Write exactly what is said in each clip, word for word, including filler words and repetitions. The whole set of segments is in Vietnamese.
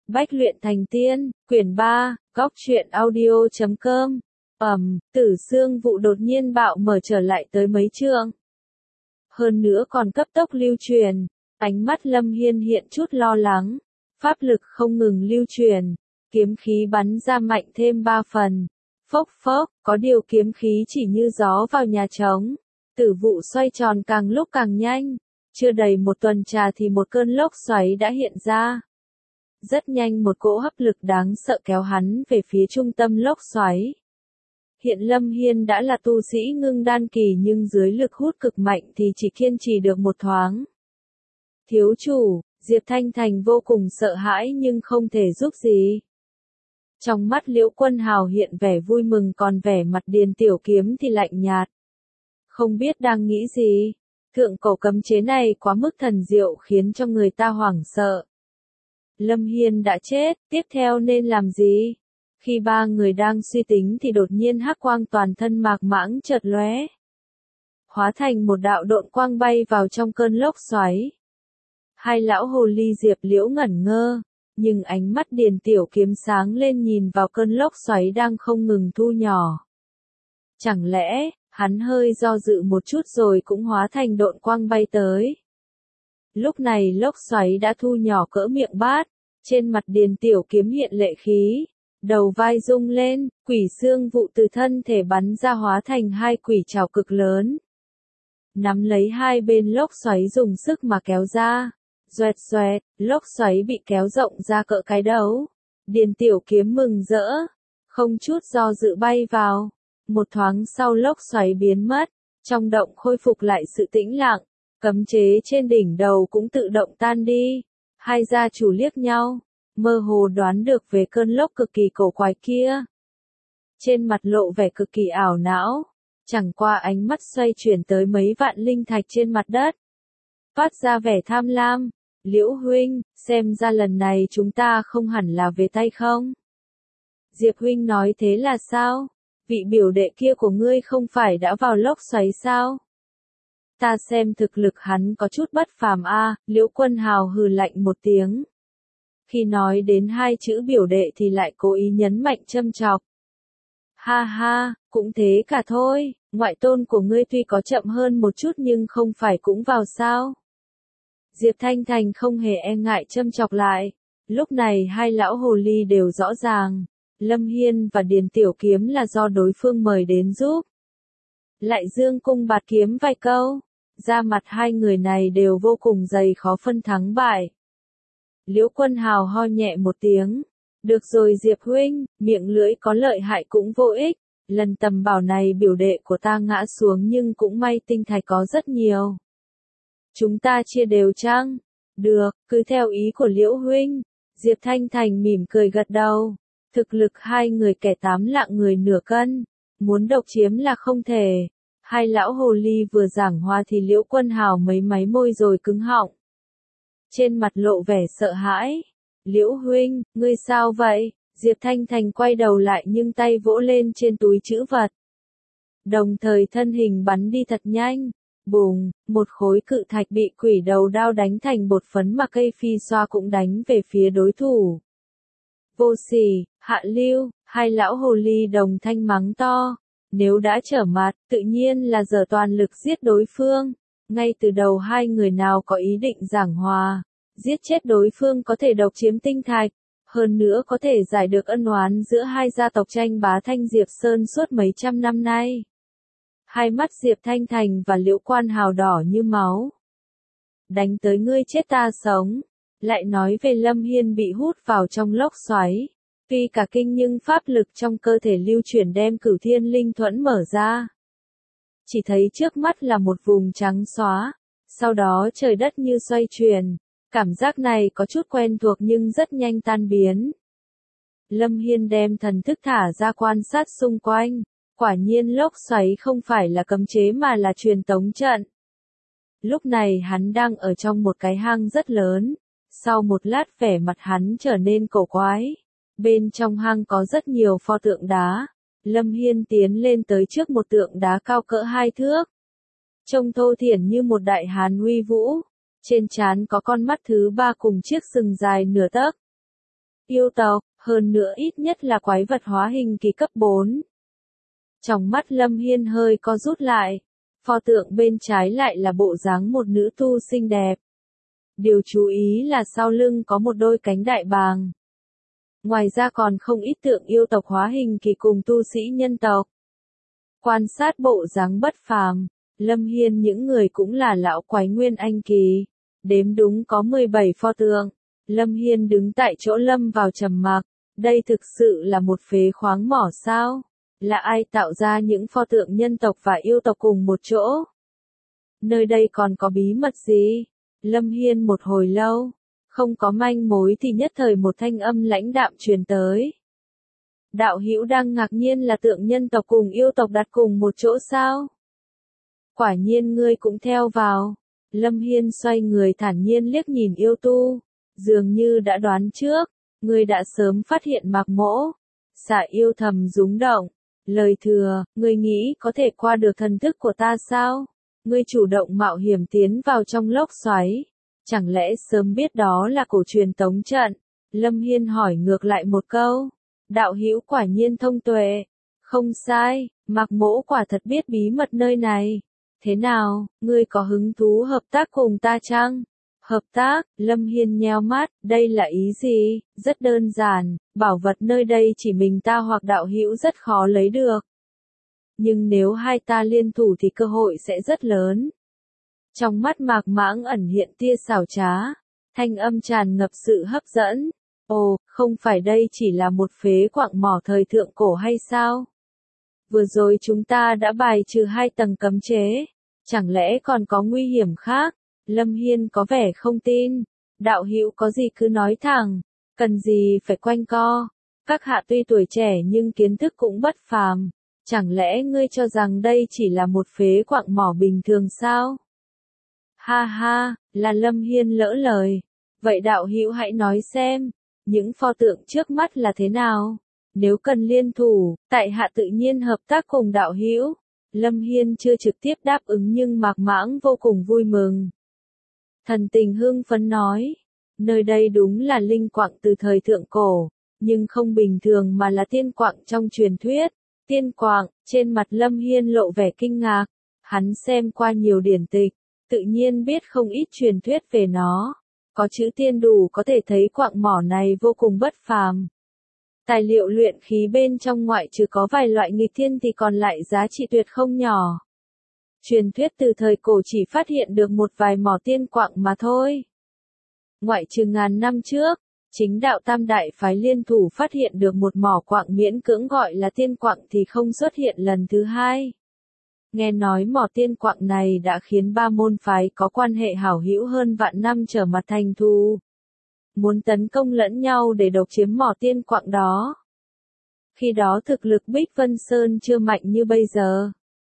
Bách luyện thành tiên, quyển ba, góc truyện audio chấm com. Ầm, Tử Xương vụ đột nhiên bạo mở trở lại tới mấy chương. Hơn nữa còn cấp tốc lưu truyền, ánh mắt Lâm Hiên hiện chút lo lắng, pháp lực không ngừng lưu truyền, kiếm khí bắn ra mạnh thêm ba phần. Phốc phốc, có điều kiếm khí chỉ như gió vào nhà trống. Tử vụ xoay tròn càng lúc càng nhanh, chưa đầy một tuần trà thì một cơn lốc xoáy đã hiện ra. Rất nhanh một cỗ hấp lực đáng sợ kéo hắn về phía trung tâm lốc xoáy. Hiện Lâm Hiên đã là tu sĩ ngưng đan kỳ nhưng dưới lực hút cực mạnh thì chỉ kiên trì được một thoáng. Thiếu chủ, Diệp Thanh Thành vô cùng sợ hãi nhưng không thể giúp gì. Trong mắt Liễu Quân Hào hiện vẻ vui mừng còn vẻ mặt Điền Tiểu Kiếm thì lạnh nhạt. Không biết đang nghĩ gì, thượng cổ cấm chế này quá mức thần diệu khiến cho người ta hoảng sợ. Lâm Hiên đã chết, tiếp theo nên làm gì? Khi ba người đang suy tính thì đột nhiên hắc quang toàn thân Mạc Mãng chợt lóe, hóa thành một đạo độn quang bay vào trong cơn lốc xoáy. Hai lão hồ ly Diệp Liễu ngẩn ngơ, nhưng ánh mắt Điền Tiểu Kiếm sáng lên nhìn vào cơn lốc xoáy đang không ngừng thu nhỏ. Chẳng lẽ, hắn hơi do dự một chút rồi cũng hóa thành độn quang bay tới. Lúc này lốc xoáy đã thu nhỏ cỡ miệng bát, trên mặt Điền Tiểu Kiếm hiện lệ khí, đầu vai rung lên, quỷ xương vụ từ thân thể bắn ra hóa thành hai quỷ trảo cực lớn. Nắm lấy hai bên lốc xoáy dùng sức mà kéo ra, xoẹt xoẹt, lốc xoáy bị kéo rộng ra cỡ cái đấu. Điền Tiểu Kiếm mừng rỡ, không chút do dự bay vào. Một thoáng sau lốc xoáy biến mất, trong động khôi phục lại sự tĩnh lặng, cấm chế trên đỉnh đầu cũng tự động tan đi. Hai gia chủ liếc nhau, mơ hồ đoán được về cơn lốc cực kỳ cổ quái kia. Trên mặt lộ vẻ cực kỳ ảo não, chẳng qua ánh mắt xoay chuyển tới mấy vạn linh thạch trên mặt đất. Phát ra vẻ tham lam, Liễu huynh, xem ra lần này chúng ta không hẳn là về tay không? Diệp huynh nói thế là sao? Vị biểu đệ kia của ngươi không phải đã vào lốc xoáy sao? Ta xem thực lực hắn có chút bất phàm a. À, Liễu Quân Hào hừ lạnh một tiếng. Khi nói đến hai chữ biểu đệ thì lại cố ý nhấn mạnh châm chọc. Ha ha, cũng thế cả thôi, ngoại tôn của ngươi tuy có chậm hơn một chút nhưng không phải cũng vào sao? Diệp Thanh Thành không hề e ngại châm chọc lại. Lúc này hai lão hồ ly đều rõ ràng, Lâm Hiên và Điền Tiểu Kiếm là do đối phương mời đến giúp. Lại dương cung bạt kiếm vài câu, da mặt hai người này đều vô cùng dày khó phân thắng bại. Liễu Quân Hào ho nhẹ một tiếng. Được rồi Diệp huynh, miệng lưỡi có lợi hại cũng vô ích. Lần tầm bảo này biểu đệ của ta ngã xuống nhưng cũng may tinh thạch có rất nhiều. Chúng ta chia đều chăng? Được, cứ theo ý của Liễu huynh. Diệp Thanh Thành mỉm cười gật đầu. Thực lực hai người kẻ tám lạng người nửa cân, muốn độc chiếm là không thể. Hai lão hồ ly vừa giảng hòa thì Liễu Quân Hào mấy máy môi rồi cứng họng. Trên mặt lộ vẻ sợ hãi. Liễu huynh, ngươi sao vậy? Diệp Thanh Thành quay đầu lại nhưng tay vỗ lên trên túi trữ vật. Đồng thời thân hình bắn đi thật nhanh. Bùng, một khối cự thạch bị quỷ đầu đao đánh thành bột phấn mà cây phi xoa cũng đánh về phía đối thủ. Vô sỉ, hạ lưu, hai lão hồ ly đồng thanh mắng to. Nếu đã trở mặt, tự nhiên là giở toàn lực giết đối phương. Ngay từ đầu hai người nào có ý định giảng hòa, giết chết đối phương có thể độc chiếm tinh thạch, hơn nữa có thể giải được ân oán giữa hai gia tộc tranh bá Thanh Diệp Sơn suốt mấy trăm năm nay. Hai mắt Diệp Thanh Thành và Liễu Quan Hào đỏ như máu. Đánh tới ngươi chết ta sống. Lại nói về Lâm Hiên bị hút vào trong lốc xoáy. Tuy cả kinh nhưng pháp lực trong cơ thể lưu chuyển đem Cửu Thiên Linh Thuẫn mở ra. Chỉ thấy trước mắt là một vùng trắng xóa. Sau đó trời đất như xoay chuyển. Cảm giác này có chút quen thuộc nhưng rất nhanh tan biến. Lâm Hiên đem thần thức thả ra quan sát xung quanh. Quả nhiên lốc xoáy không phải là cấm chế mà là truyền tống trận. Lúc này hắn đang ở trong một cái hang rất lớn. Sau một lát vẻ mặt hắn trở nên cổ quái. Bên trong hang có rất nhiều pho tượng đá. Lâm Hiên tiến lên tới trước một tượng đá cao cỡ hai thước. Trông thô thiển như một đại hán uy vũ. Trên trán có con mắt thứ ba cùng chiếc sừng dài nửa tấc. yêu tộc, hơn nữa ít nhất là quái vật hóa hình kỳ cấp bốn. Trong mắt Lâm Hiên hơi co rút lại, pho tượng bên trái lại là bộ dáng một nữ tu xinh đẹp. Điều chú ý là sau lưng có một đôi cánh đại bàng. Ngoài ra còn không ít tượng yêu tộc hóa hình kỳ cùng tu sĩ nhân tộc. Quan sát bộ dáng bất phàm, Lâm Hiên những người cũng là lão quái nguyên anh kỳ. Đếm đúng có mười bảy pho tượng. Lâm Hiên đứng tại chỗ lâm vào trầm mặc. Đây thực sự là một phế khoáng mỏ sao? Là ai tạo ra những pho tượng nhân tộc và yêu tộc cùng một chỗ? Nơi đây còn có bí mật gì? Lâm Hiên một hồi lâu, không có manh mối thì nhất thời một thanh âm lãnh đạm truyền tới. Đạo hữu đang ngạc nhiên là tượng nhân tộc cùng yêu tộc đặt cùng một chỗ sao? Quả nhiên ngươi cũng theo vào. Lâm Hiên xoay người thản nhiên liếc nhìn yêu tu, dường như đã đoán trước, ngươi đã sớm phát hiện Mạc Mỗ. Xạ yêu thầm rúng động, lời thừa, ngươi nghĩ có thể qua được thần thức của ta sao? Ngươi chủ động mạo hiểm tiến vào trong lốc xoáy, chẳng lẽ sớm biết đó là cổ truyền tống trận? Lâm Hiên hỏi ngược lại một câu, đạo hữu quả nhiên thông tuệ, không sai, Mạc Mỗ quả thật biết bí mật nơi này. Thế nào, ngươi có hứng thú hợp tác cùng ta chăng? Hợp tác, Lâm Hiên nheo mắt, đây là ý gì? Rất đơn giản, bảo vật nơi đây chỉ mình ta hoặc đạo hữu rất khó lấy được. Nhưng nếu hai ta liên thủ thì cơ hội sẽ rất lớn. Trong mắt Mạc Mãng ẩn hiện tia xảo trá, thanh âm tràn ngập sự hấp dẫn. Ồ, không phải đây chỉ là một phế quặng mỏ thời thượng cổ hay sao? Vừa rồi chúng ta đã bài trừ hai tầng cấm chế, chẳng lẽ còn có nguy hiểm khác? Lâm Hiên có vẻ không tin, đạo hữu có gì cứ nói thẳng, cần gì phải quanh co. Các hạ tuy tuổi trẻ nhưng kiến thức cũng bất phàm, chẳng lẽ ngươi cho rằng đây chỉ là một phế quặng mỏ bình thường sao? Ha ha, là Lâm Hiên lỡ lời. Vậy đạo hữu hãy nói xem, những pho tượng trước mắt là thế nào? Nếu cần liên thủ, tại hạ tự nhiên hợp tác cùng đạo hữu. Lâm Hiên chưa trực tiếp đáp ứng nhưng Mạc Mãng vô cùng vui mừng. Thần tình hưng phấn nói, nơi đây đúng là linh quặng từ thời thượng cổ, nhưng không bình thường mà là tiên quặng trong truyền thuyết. Tiên quặng, trên mặt Lâm Hiên lộ vẻ kinh ngạc, hắn xem qua nhiều điển tịch, tự nhiên biết không ít truyền thuyết về nó. Có chữ tiên đủ có thể thấy quặng mỏ này vô cùng bất phàm. Tài liệu luyện khí bên trong ngoại trừ có vài loại nghịch thiên thì còn lại giá trị tuyệt không nhỏ. Truyền thuyết từ thời cổ chỉ phát hiện được một vài mỏ tiên quặng mà thôi. Ngoại trừ ngàn năm trước, chính đạo tam đại phái liên thủ phát hiện được một mỏ quặng miễn cưỡng gọi là tiên quặng thì không xuất hiện lần thứ hai. Nghe nói mỏ tiên quặng này đã khiến ba môn phái có quan hệ hảo hữu hơn vạn năm trở mặt thành thù. Muốn tấn công lẫn nhau để độc chiếm mỏ tiên quặng đó. Khi đó thực lực Bích Vân Sơn chưa mạnh như bây giờ.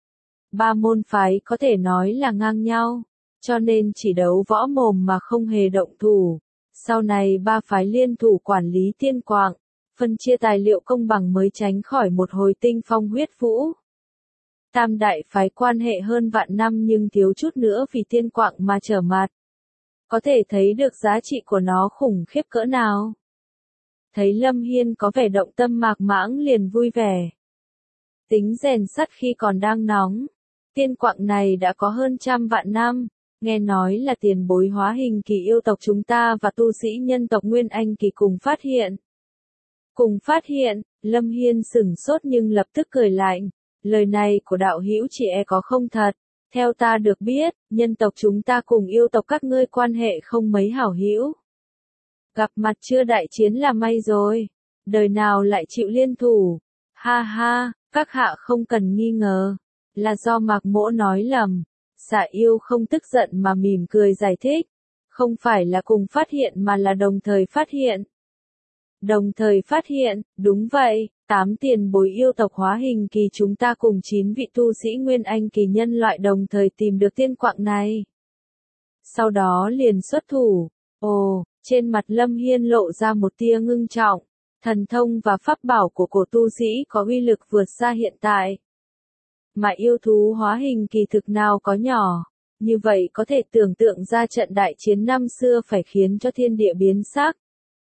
Ba môn phái có thể nói là ngang nhau, cho nên chỉ đấu võ mồm mà không hề động thủ. Sau này ba phái liên thủ quản lý tiên quặng, phân chia tài liệu công bằng mới tránh khỏi một hồi tinh phong huyết vũ. Tam đại phái quan hệ hơn vạn năm nhưng thiếu chút nữa vì tiên quặng mà trở mặt. Có thể thấy được giá trị của nó khủng khiếp cỡ nào. Thấy Lâm Hiên có vẻ động tâm Mạc Mãng liền vui vẻ. Tính rèn sắt khi còn đang nóng. Tiên quặng này đã có hơn trăm vạn năm. Nghe nói là tiền bối hóa hình kỳ yêu tộc chúng ta và tu sĩ nhân tộc Nguyên Anh kỳ cùng phát hiện. Cùng phát hiện, Lâm Hiên sửng sốt nhưng lập tức cười lạnh. Lời này của đạo hữu chỉ e có không thật. Theo ta được biết, nhân tộc chúng ta cùng yêu tộc các ngươi quan hệ không mấy hảo hữu. Gặp mặt chưa đại chiến là may rồi. Đời nào lại chịu liên thủ. Ha ha, các hạ không cần nghi ngờ. Là do Mạc Mỗ nói lầm. Xạ yêu không tức giận mà mỉm cười giải thích. Không phải là cùng phát hiện mà là đồng thời phát hiện. Đồng thời phát hiện, đúng vậy, tám tiền bối yêu tộc hóa hình kỳ chúng ta cùng chín vị tu sĩ Nguyên Anh kỳ nhân loại đồng thời tìm được tiên quặng này. Sau đó liền xuất thủ. Ồ, trên mặt Lâm Hiên lộ ra một tia ngưng trọng. Thần thông và pháp bảo của cổ tu sĩ có uy lực vượt xa hiện tại. Mà yêu thú hóa hình kỳ thực nào có nhỏ. Như vậy có thể tưởng tượng ra trận đại chiến năm xưa phải khiến cho thiên địa biến sắc.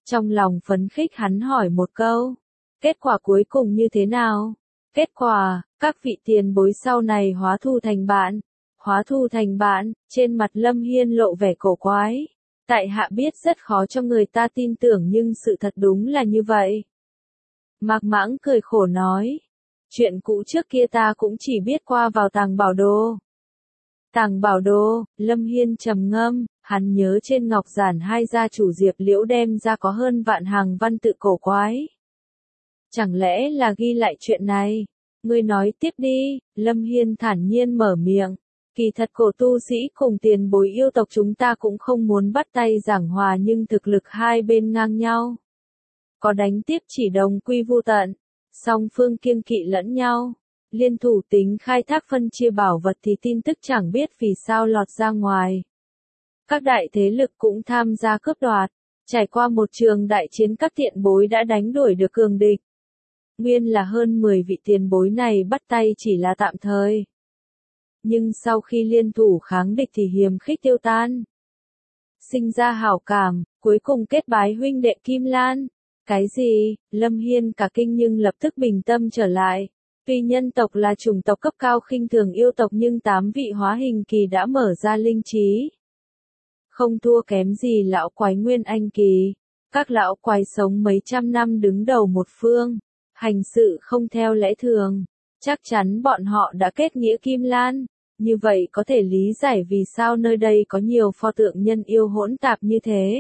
Trong lòng phấn khích hắn hỏi một câu. Kết quả cuối cùng như thế nào? Kết quả, các vị tiền bối sau này hóa thù thành bạn. Hóa thù thành bạn, trên mặt Lâm Hiên lộ vẻ cổ quái. Tại hạ biết rất khó cho người ta tin tưởng nhưng sự thật đúng là như vậy. Mạc Mãng cười khổ nói. Chuyện cũ trước kia ta cũng chỉ biết qua vào tàng bảo đồ. Tàng bảo đồ, Lâm Hiên trầm ngâm, hắn nhớ trên ngọc giản hai gia chủ Diệp Liễu đem ra có hơn vạn hàng văn tự cổ quái. Chẳng lẽ là ghi lại chuyện này? Ngươi nói tiếp đi, Lâm Hiên thản nhiên mở miệng. Kỳ thật cổ tu sĩ cùng tiền bối yêu tộc chúng ta cũng không muốn bắt tay giảng hòa nhưng thực lực hai bên ngang nhau. Có đánh tiếp chỉ đồng quy vu tận, song phương kiêng kỵ lẫn nhau. Liên thủ tính khai thác phân chia bảo vật thì tin tức chẳng biết vì sao lọt ra ngoài. Các đại thế lực cũng tham gia cướp đoạt. Trải qua một trường đại chiến các thiện bối đã đánh đuổi được cường địch. Nguyên là hơn mười vị tiền bối này bắt tay chỉ là tạm thời. Nhưng sau khi liên thủ kháng địch thì hiềm khích tiêu tan. Sinh ra hảo cảm, cuối cùng kết bái huynh đệ Kim Lan. Cái gì? Lâm Hiên cả kinh nhưng lập tức bình tâm trở lại. Tuy nhân tộc là chủng tộc cấp cao khinh thường yêu tộc nhưng tám vị hóa hình kỳ đã mở ra linh trí. Không thua kém gì lão quái nguyên anh kỳ. Các lão quái sống mấy trăm năm đứng đầu một phương. Hành sự không theo lẽ thường. Chắc chắn bọn họ đã kết nghĩa Kim Lan. Như vậy có thể lý giải vì sao nơi đây có nhiều pho tượng nhân yêu hỗn tạp như thế.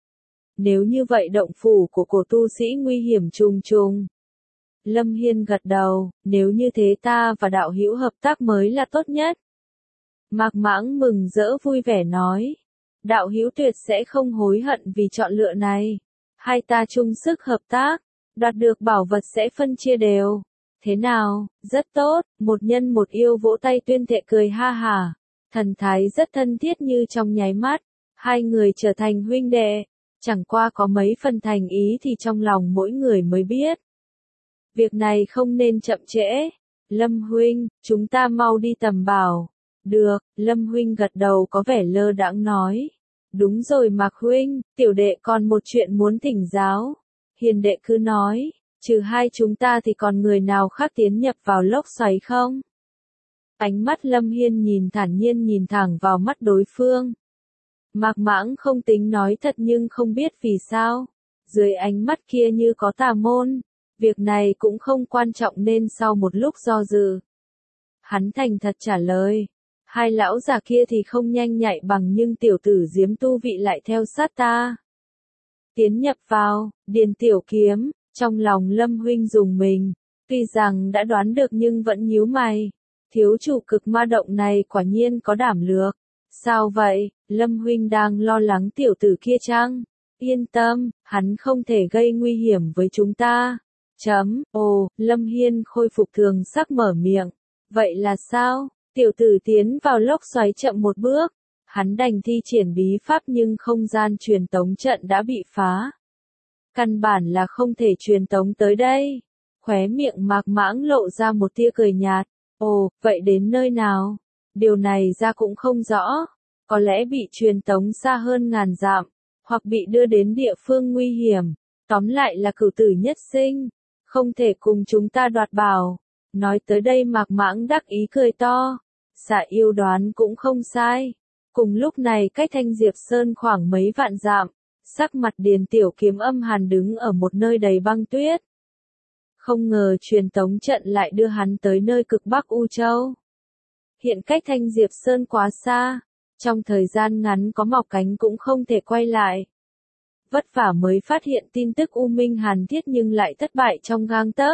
Nếu như vậy động phủ của cổ tu sĩ nguy hiểm trùng trùng. Lâm Hiên gật đầu, nếu như thế ta và đạo hữu hợp tác mới là tốt nhất. Mạc Mãng mừng rỡ vui vẻ nói. Đạo hữu tuyệt sẽ không hối hận vì chọn lựa này. Hai ta chung sức hợp tác, đoạt được bảo vật sẽ phân chia đều. Thế nào, rất tốt, một nhân một yêu vỗ tay tuyên thệ cười ha hả. Thần thái rất thân thiết như trong nháy mắt. Hai người trở thành huynh đệ. Chẳng qua có mấy phần thành ý thì trong lòng mỗi người mới biết. Việc này không nên chậm trễ. Lâm huynh, chúng ta mau đi tầm bảo. Được, Lâm huynh gật đầu có vẻ lơ đãng nói. Đúng rồi Mạc huynh, tiểu đệ còn một chuyện muốn thỉnh giáo. Hiền đệ cứ nói, trừ hai chúng ta thì còn người nào khác tiến nhập vào lốc xoáy không? Ánh mắt Lâm Hiên nhìn thản nhiên nhìn thẳng vào mắt đối phương. Mạc Mãng không tính nói thật nhưng không biết vì sao. Dưới ánh mắt kia như có tà môn. Việc này cũng không quan trọng nên sau một lúc do dự. Hắn thành thật trả lời. Hai lão già kia thì không nhanh nhạy bằng nhưng tiểu tử Diếm tu vị lại theo sát ta. Tiến nhập vào, Điền Tiểu Kiếm, trong lòng Lâm huynh dùng mình. Tuy rằng đã đoán được nhưng vẫn nhíu mày. Thiếu chủ cực ma động này quả nhiên có đảm lược. Sao vậy, Lâm huynh đang lo lắng tiểu tử kia chăng? Yên tâm, hắn không thể gây nguy hiểm với chúng ta. Chấm, ồ, Lâm Hiên khôi phục thường sắc mở miệng. Vậy là sao? Tiểu tử tiến vào lốc xoáy chậm một bước. Hắn đành thi triển bí pháp nhưng không gian truyền tống trận đã bị phá. Căn bản là không thể truyền tống tới đây. Khóe miệng Mạc Mãng lộ ra một tia cười nhạt. Ồ, vậy đến nơi nào? Điều này ra cũng không rõ. Có lẽ bị truyền tống xa hơn ngàn dặm, hoặc bị đưa đến địa phương nguy hiểm. Tóm lại là cửu tử nhất sinh. Không thể cùng chúng ta đoạt bảo. Nói tới đây Mạc Mãng đắc ý cười to. Dạ yêu đoán cũng không sai. Cùng lúc này cách Thanh Diệp Sơn khoảng mấy vạn dặm. Sắc mặt Điền Tiểu Kiếm âm hàn đứng ở một nơi đầy băng tuyết. Không ngờ truyền tống trận lại đưa hắn tới nơi cực Bắc U Châu. Hiện cách Thanh Diệp Sơn quá xa. Trong thời gian ngắn có mọc cánh cũng không thể quay lại. Vất vả mới phát hiện tin tức U Minh Hàn Thiết nhưng lại thất bại trong gang tấc.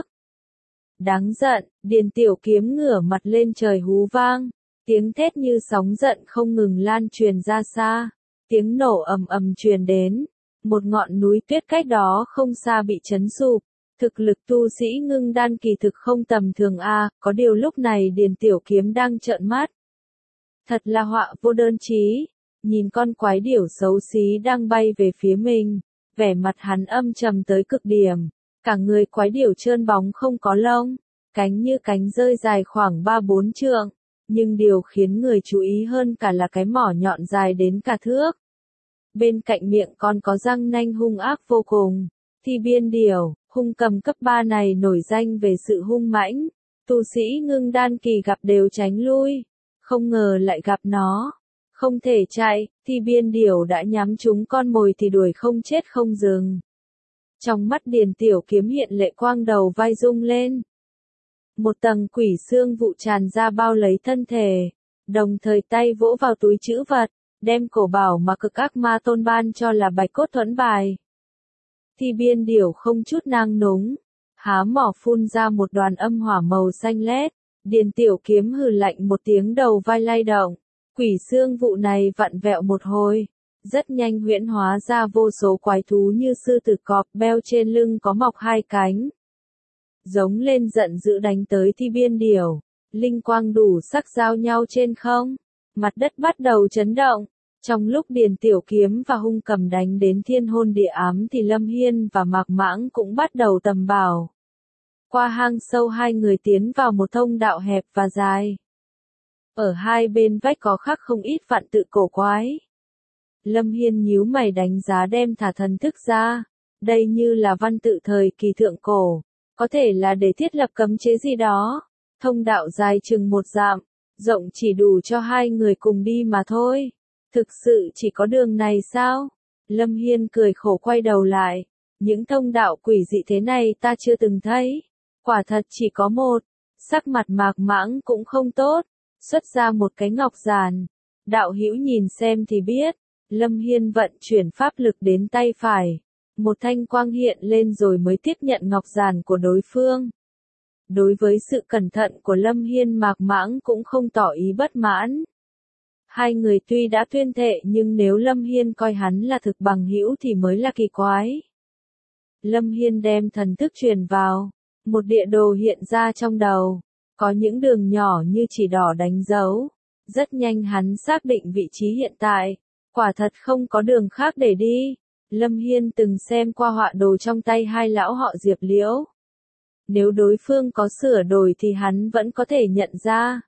Đáng giận, Điền Tiểu Kiếm ngửa mặt lên trời hú vang. Tiếng thét như sóng giận không ngừng lan truyền ra xa. Tiếng nổ ầm ầm truyền đến. Một ngọn núi tuyết cách đó không xa bị chấn sụp. Thực lực tu sĩ ngưng đan kỳ thực không tầm thường a, có điều lúc này Điền Tiểu Kiếm đang trợn mắt. Thật là họa vô đơn chí. Nhìn con quái điểu xấu xí đang bay về phía mình. Vẻ mặt hắn âm trầm tới cực điểm. Cả người quái điểu trơn bóng không có lông. Cánh như cánh rơi dài khoảng ba bốn trượng. Nhưng điều khiến người chú ý hơn cả là cái mỏ nhọn dài đến cả thước. bên cạnh miệng còn có răng nanh hung ác vô cùng. Thi Biên Điểu, hung cầm cấp ba này nổi danh về sự hung mãnh, tu sĩ ngưng đan kỳ gặp đều tránh lui, không ngờ lại gặp nó. Không thể chạy, Thi Biên Điểu đã nhắm trúng con mồi thì đuổi không chết không dừng. Trong mắt Điền Tiểu Kiếm hiện lệ quang, đầu vai rung lên. Một tầng quỷ xương vụ tràn ra bao lấy thân thể, đồng thời tay vỗ vào túi trữ vật, đem cổ bảo mà cực ác ma tôn ban cho là bạch cốt thuẫn bài. Thi Biên Điểu không chút nang núng, há mỏ phun ra một đoàn âm hỏa màu xanh lét. Điền Tiểu Kiếm hừ lạnh một tiếng, đầu vai lay động. Quỷ xương vụ này vặn vẹo một hồi, rất nhanh huyễn hóa ra vô số quái thú như sư tử cọp, beo trên lưng có mọc hai cánh. Giống lên giận dữ đánh tới Thi Biên Điểu, linh quang đủ sắc giao nhau trên không, mặt đất bắt đầu chấn động. Trong lúc Điền Tiểu Kiếm và hung cầm đánh đến thiên hôn địa ám thì Lâm Hiên và Mạc Mãng cũng bắt đầu tầm bảo. Qua hang sâu hai người tiến vào một thông đạo hẹp và dài. Ở hai bên vách có khắc không ít vạn tự cổ quái. Lâm Hiên nhíu mày đánh giá đem thả thần thức ra. Đây như là văn tự thời kỳ thượng cổ, có thể là để thiết lập cấm chế gì đó. Thông đạo dài chừng một dặm, rộng chỉ đủ cho hai người cùng đi mà thôi. Thực sự chỉ có đường này sao? Lâm Hiên cười khổ quay đầu lại. Những thông đạo quỷ dị thế này ta chưa từng thấy. Quả thật chỉ có một. Sắc mặt Mạc Mãng cũng không tốt. Xuất ra một cái ngọc giản. Đạo hữu nhìn xem thì biết. Lâm Hiên vận chuyển pháp lực đến tay phải. Một thanh quang hiện lên rồi mới tiếp nhận ngọc giản của đối phương. Đối với sự cẩn thận của Lâm Hiên, Mạc Mãng cũng không tỏ ý bất mãn. Hai người tuy đã tuyên thệ nhưng nếu Lâm Hiên coi hắn là thực bằng hữu thì mới là kỳ quái. Lâm Hiên đem thần thức truyền vào. Một địa đồ hiện ra trong đầu. Có những đường nhỏ như chỉ đỏ đánh dấu. Rất nhanh hắn xác định vị trí hiện tại. Quả thật không có đường khác để đi. Lâm Hiên từng xem qua họa đồ trong tay hai lão họ Diệp Liễu. Nếu đối phương có sửa đổi thì hắn vẫn có thể nhận ra.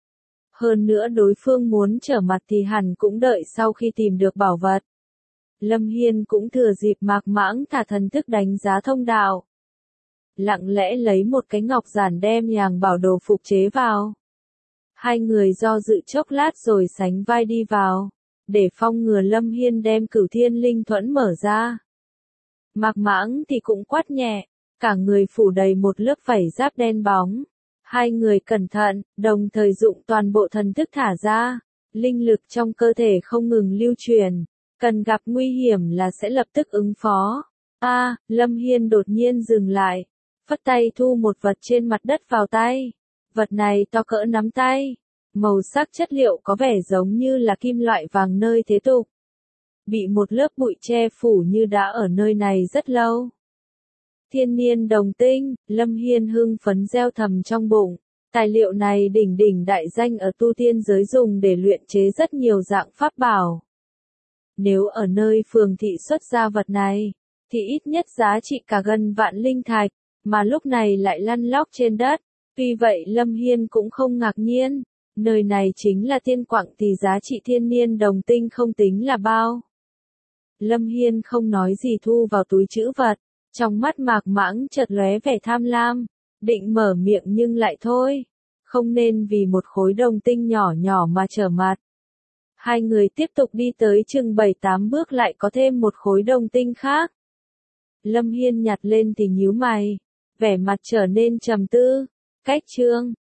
Hơn nữa đối phương muốn trở mặt thì hẳn cũng đợi sau khi tìm được bảo vật. Lâm Hiên cũng thừa dịp Mạc Mãng thả thần thức đánh giá thông đạo. Lặng lẽ lấy một cái ngọc giản đem nhàng bảo đồ phục chế vào. Hai người do dự chốc lát rồi sánh vai đi vào. Để phong ngừa Lâm Hiên đem Cửu Thiên Linh Thuẫn mở ra. Mạc Mãng thì cũng quát nhẹ, cả người phủ đầy một lớp vảy giáp đen bóng. Hai người cẩn thận, đồng thời dụng toàn bộ thần thức thả ra. Linh lực trong cơ thể không ngừng lưu truyền, cần gặp nguy hiểm là sẽ lập tức ứng phó. A, à, Lâm Hiên đột nhiên dừng lại, phất tay thu một vật trên mặt đất vào tay. Vật này to cỡ nắm tay. Màu sắc chất liệu có vẻ giống như là kim loại vàng nơi thế tục. Bị một lớp bụi che phủ như đã ở nơi này rất lâu. Thiên niên đồng tinh, Lâm Hiên hưng phấn gieo thầm trong bụng. Tài liệu này đỉnh đỉnh đại danh ở tu tiên giới dùng để luyện chế rất nhiều dạng pháp bảo. Nếu ở nơi phường thị xuất ra vật này, thì ít nhất giá trị cả gần vạn linh thạch, mà lúc này lại lăn lóc trên đất. Tuy vậy Lâm Hiên cũng không ngạc nhiên. Nơi này chính là Thiên Quặng thì giá trị thiên niên đồng tinh không tính là bao. Lâm Hiên không nói gì thu vào túi trữ vật. Trong mắt Mạc Mãng chợt lóe vẻ tham lam. Định mở miệng nhưng lại thôi. Không nên vì một khối đồng tinh nhỏ nhỏ mà trở mặt. Hai người tiếp tục đi tới chừng bảy tám bước lại có thêm một khối đồng tinh khác. Lâm Hiên nhặt lên thì nhíu mày. Vẻ mặt trở nên trầm tư. Cách chương.